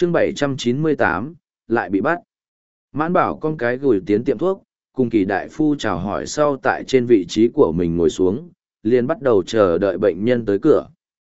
chương 798, lại bị bắt. Mãn Bảo con cái gửi tiến tiệm thuốc, cùng Kỳ đại phu chào hỏi sau tại trên vị trí của mình ngồi xuống, liền bắt đầu chờ đợi bệnh nhân tới cửa.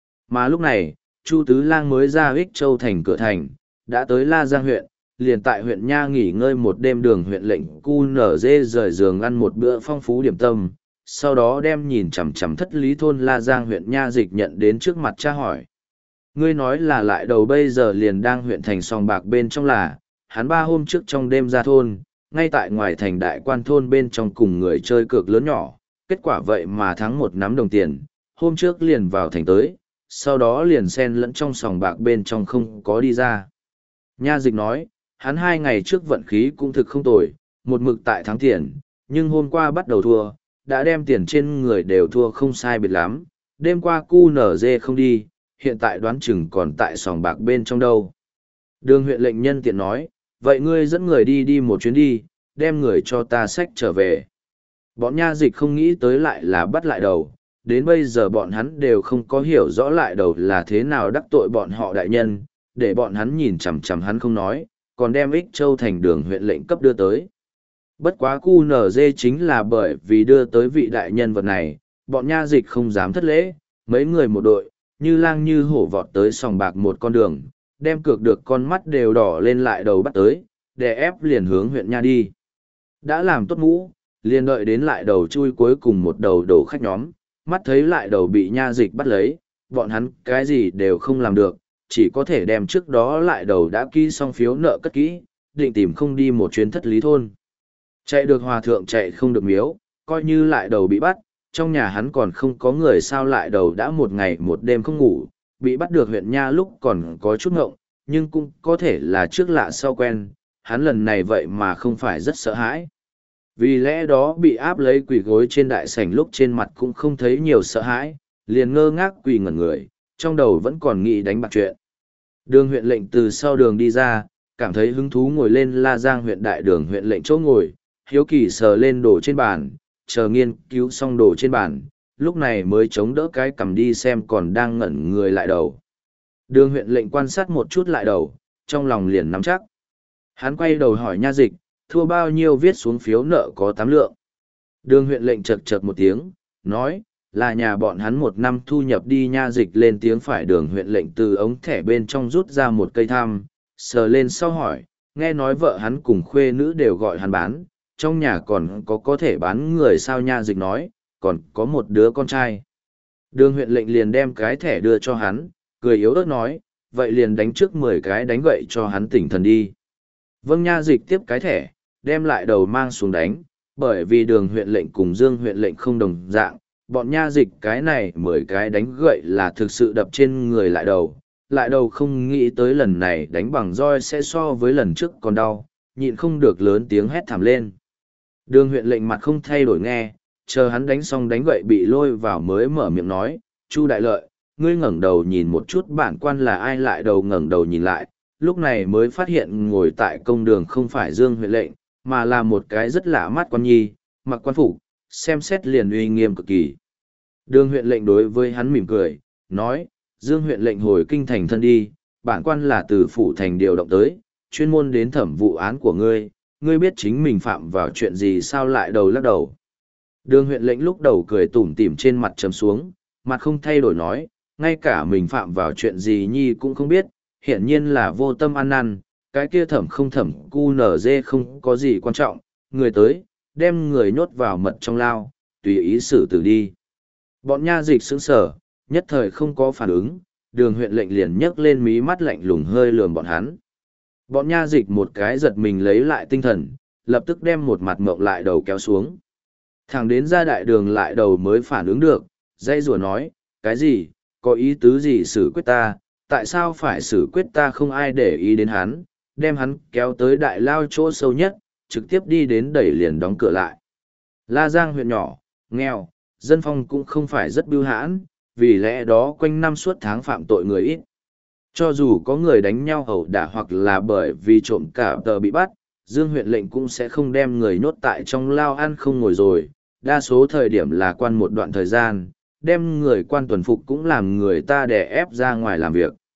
Mà lúc này, Chu Tứ Lang mới ra Ích Châu thành cửa thành, đã tới La Giang huyện, liền tại huyện Nha nghỉ ngơi một đêm. Đường huyện lệnh QNZ rời giường ăn một bữa phong phú điểm tâm, sau đó đem nhìn chằm chằm thất lý thôn La Giang huyện Nha Dịch nhận đến trước mặt tra hỏi. Ngươi nói là lại đầu bây giờ liền đang huyện thành sòng bạc bên trong là, hắn 3 hôm trước trong đêm ra thôn, ngay tại ngoài thành đại quan thôn bên trong cùng người chơi cược lớn nhỏ, kết quả vậy mà thắng 1 nắm đồng tiền, hôm trước liền vào thành tới, sau đó liền xen lẫn trong sòng bạc bên trong không có đi ra. Nha Dịch nói, hắn 2 ngày trước vận khí cũng thực không tồi, một mực tại thắng tiền, nhưng hôm qua bắt đầu thua, đã đem tiền trên người đều thua không sai biệt lắm, đêm qua QNZ không đi, hiện tại đoán chừng còn tại sòng bạc bên trong đâu. Đường huyện lệnh nhân tiện nói, vậy ngươi dẫn người đi một chuyến đi, đem người cho ta xách trở về. Bọn Nha Dịch không nghĩ tới lại là bắt lại đầu, đến bây giờ bọn hắn đều không có hiểu rõ lại đầu là thế nào đắc tội bọn họ đại nhân, để bọn hắn nhìn chằm chằm hắn không nói, còn đem Ích Châu thành đường huyện lệnh cấp đưa tới. Bất quá QNZ chính là bởi vì đưa tới vị đại nhân vật này, bọn Nha Dịch không dám thất lễ, mấy người một đội, như lang như hổ vọt tới sòng bạc một con đường, đem cược được con mắt đều đỏ lên lại đầu bắt tới, đè ép liền hướng huyện Nha đi. Đã làm tốt mũ, liền đợi đến lại đầu chui cuối cùng một đầu đổ khách nhóm, mắt thấy lại đầu bị Nha Dịch bắt lấy, bọn hắn cái gì đều không làm được, chỉ có thể đem trước đó lại đầu đã ký xong phiếu nợ cất kỹ, định tìm không đi một chuyến thất lý thôn. Chạy được hòa thượng chạy không được miếu, coi như lại đầu bị bắt, trong nhà hắn còn không có người sao lại đầu đã 1 ngày 1 đêm không ngủ, bị bắt được huyện Nha lúc còn có chút ngộng, nhưng cũng có thể là trước lạ sau quen, hắn lần này vậy mà không phải rất sợ hãi. Vì lẽ đó bị áp lấy quỳ gối trên đại sảnh lúc trên mặt cũng không thấy nhiều sợ hãi, liền ngơ ngác quỳ ngẩn người, trong đầu vẫn còn nghĩ đánh bạc chuyện. Đường huyện lệnh từ sau đường đi ra, cảm thấy hứng thú ngồi lên La Giang huyện đại đường huyện lệnh chỗ ngồi, hiếu kỳ sờ lên đồ trên bàn, chờ nghiên cứu xong đồ trên bàn, lúc này mới chống đỡ cái cầm đi xem còn đang ngẩn người lại đầu. Đường huyện lệnh quan sát một chút lại đầu, trong lòng liền nắm chắc. Hắn quay đầu hỏi Nha Dịch, thua bao nhiêu viết xuống phiếu nợ có 8 lượng. Đường huyện lệnh chật chật một tiếng, nói, là nhà bọn hắn 1 năm thu nhập đi. Nha Dịch lên tiếng phải. Đường huyện lệnh từ ống thẻ bên trong rút ra một cây tham, sờ lên sau hỏi, nghe nói vợ hắn cùng khuê nữ đều gọi hắn bán, trong nhà còn có thể bán người sao? Nha Dịch nói, còn có một đứa con trai. Đường huyện lệnh liền đem cái thẻ đưa cho hắn, cười yếu ớt nói, vậy liền đánh trước 10 cái đánh gậy cho hắn tỉnh thần đi. Vâng. Nha Dịch tiếp cái thẻ, đem lại đầu mang xuống đánh, bởi vì đường huyện lệnh cùng Dương huyện lệnh không đồng dạng, bọn Nha Dịch cái này 10 cái đánh gậy là thực sự đập trên người lại đầu không nghĩ tới lần này đánh bằng roi sẽ so với lần trước còn đau, nhịn không được lớn tiếng hét thảm lên. Đường huyện lệnh mặt không thay đổi nghe, chờ hắn đánh xong đánh gậy bị lôi vào mới mở miệng nói, Chu đại lợi, ngươi ngẩng đầu nhìn một chút bản quan là ai? Lại đầu ngẩng đầu nhìn lại, lúc này mới phát hiện ngồi tại công đường không phải Dương huyện lệnh, mà là một cái rất lạ mắt quan nhi, mặc quan phục, xem xét liền uy nghiêm cực kỳ. Đường huyện lệnh đối với hắn mỉm cười, nói, Dương huyện lệnh hồi kinh thành thân đi, bản quan là từ phủ thành điều động tới, chuyên môn đến thẩm vụ án của ngươi, ngươi biết chính mình phạm vào chuyện gì sao? Lại đầu lắc đầu. Đường huyện lệnh lúc đầu cười tủm tỉm trên mặt trầm xuống, mặt không thay đổi nói, ngay cả mình phạm vào chuyện gì nhi cũng không biết, hiển nhiên là vô tâm ăn năn, cái kia thẩm không thẩm QNZ không có gì quan trọng, người tới, đem người nhốt vào mật trong lao, tùy ý xử tử đi. Bọn Nha Dịch sững sờ, nhất thời không có phản ứng, đường huyện lệnh liền nhấc lên mí mắt lạnh lùng hơi lườm bọn hắn. Bọn Nha Dịch một cái giật mình lấy lại tinh thần, lập tức đem một mặt mộng lại đầu kéo xuống. Thẳng đến ra đại đường lại đầu mới phản ứng được, dây rùa nói, cái gì, có ý tứ gì xử quyết ta, tại sao phải xử quyết ta? Không ai để ý đến hắn, đem hắn kéo tới đại lao chỗ sâu nhất, trực tiếp đi đến đẩy liền đóng cửa lại. La Giang huyện nhỏ, nghèo, dân phong cũng không phải rất bưu hãn, vì lẽ đó quanh năm suốt tháng phạm tội người ít. Cho dù có người đánh nhau ẩu đả hoặc là bởi vì trộm cả tờ bị bắt, Dương huyện lệnh cũng sẽ không đem người nhốt tại trong lao ăn không ngồi rồi, đa số thời điểm là quan một đoạn thời gian, đem người quan tuần phục cũng làm người ta đè ép ra ngoài làm việc.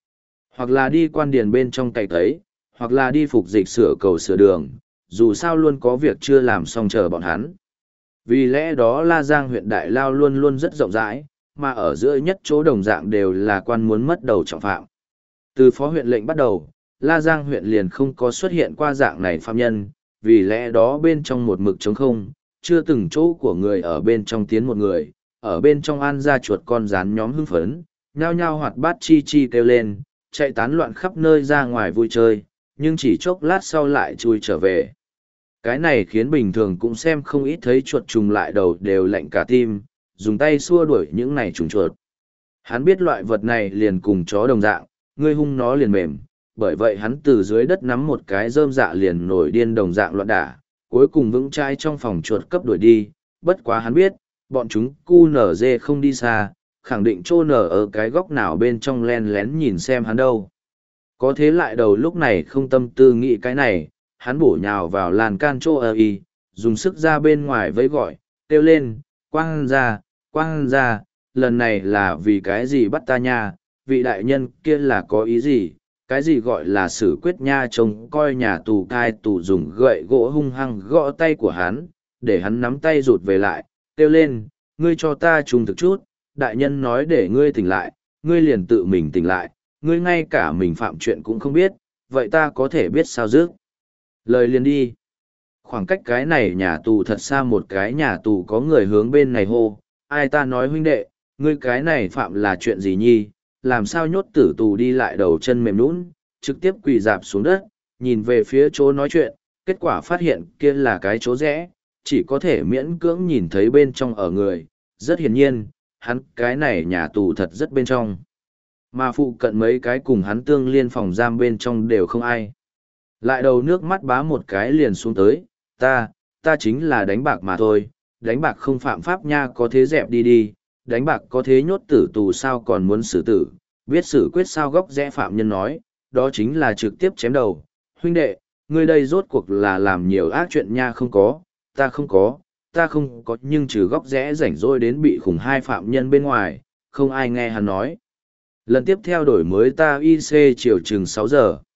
Hoặc là đi quan điền bên trong cày tấy, hoặc là đi phục dịch sửa cầu sửa đường, dù sao luôn có việc chưa làm xong chờ bọn hắn. Vì lẽ đó La Giang huyện Đại Lao luôn luôn rất rộng rãi, mà ở giữa nhất chỗ đồng dạng đều là quan muốn mất đầu trọng phạm. Từ phó huyện lệnh bắt đầu, La Giang huyện liền không có xuất hiện qua dạng này phạm nhân, vì lẽ đó bên trong một mực trống không, chưa từng chỗ của người ở bên trong tiến một người, ở bên trong an ra chuột con rán nhóm hưng phấn, nhao nhao hoạt bát chi chi kêu lên, chạy tán loạn khắp nơi ra ngoài vui chơi, nhưng chỉ chốc lát sau lại chui trở về. Cái này khiến bình thường cũng xem không ít thấy chuột trùng lại đầu đều lạnh cả tim, dùng tay xua đuổi những này trùng chuột. Hắn biết loại vật này liền cùng chó đồng dạng, ngươi hung nó liền mềm, bởi vậy hắn từ dưới đất nắm một cái rơm dạ liền nổi điên đồng dạng loạn đả, cuối cùng vững chãi trong phòng chuột cấp đuổi đi, bất quá hắn biết, bọn chúng cu nở dê không đi xa, khẳng định trô nở ở cái góc nào bên trong len lén nhìn xem hắn đâu. Có thế lại đầu lúc này không tâm tư nghĩ cái này, hắn bổ nhào vào làn can trô ở y, dùng sức ra bên ngoài vẫy gọi, kêu lên, quang ra, lần này là vì cái gì bắt ta nha, vị đại nhân kia là có ý gì, cái gì gọi là xử quyết nha trông coi nhà tù cai tù dùng gậy gỗ hung hăng gõ tay của hắn, để hắn nắm tay rụt về lại, kêu lên, ngươi cho ta trung thực chút, đại nhân nói để ngươi tỉnh lại, ngươi liền tự mình tỉnh lại, ngươi ngay cả mình phạm chuyện cũng không biết, vậy ta có thể biết sao dứt. Lời liền đi. Khoảng cách cái này nhà tù thật xa một cái nhà tù có người hướng bên này hô, ai ta nói huynh đệ, ngươi cái này phạm là chuyện gì nhi, làm sao nhốt tử tù đi lại đầu chân mềm nũng, trực tiếp quỳ dạp xuống đất, nhìn về phía chỗ nói chuyện, kết quả phát hiện kia là cái chỗ rẽ, chỉ có thể miễn cưỡng nhìn thấy bên trong ở người, rất hiển nhiên, hắn cái này nhà tù thật rất bên trong. Mà phụ cận mấy cái cùng hắn tương liên phòng giam bên trong đều không ai. Lại đầu nước mắt bá một cái liền xuống tới, ta chính là đánh bạc mà thôi, đánh bạc không phạm pháp nha có thế dẹp đi đi, đánh bạc có thế nhốt tử tù sao còn muốn xử tử, biết xử quyết sao góc rẽ phạm nhân nói, đó chính là trực tiếp chém đầu, huynh đệ, ngươi đây rốt cuộc là làm nhiều ác chuyện nha không có, ta không có nhưng trừ góc rẽ rảnh rỗi đến bị khủng hai phạm nhân bên ngoài, không ai nghe hắn nói. Lần tiếp theo đổi mới ta IC chiều chừng 6 giờ.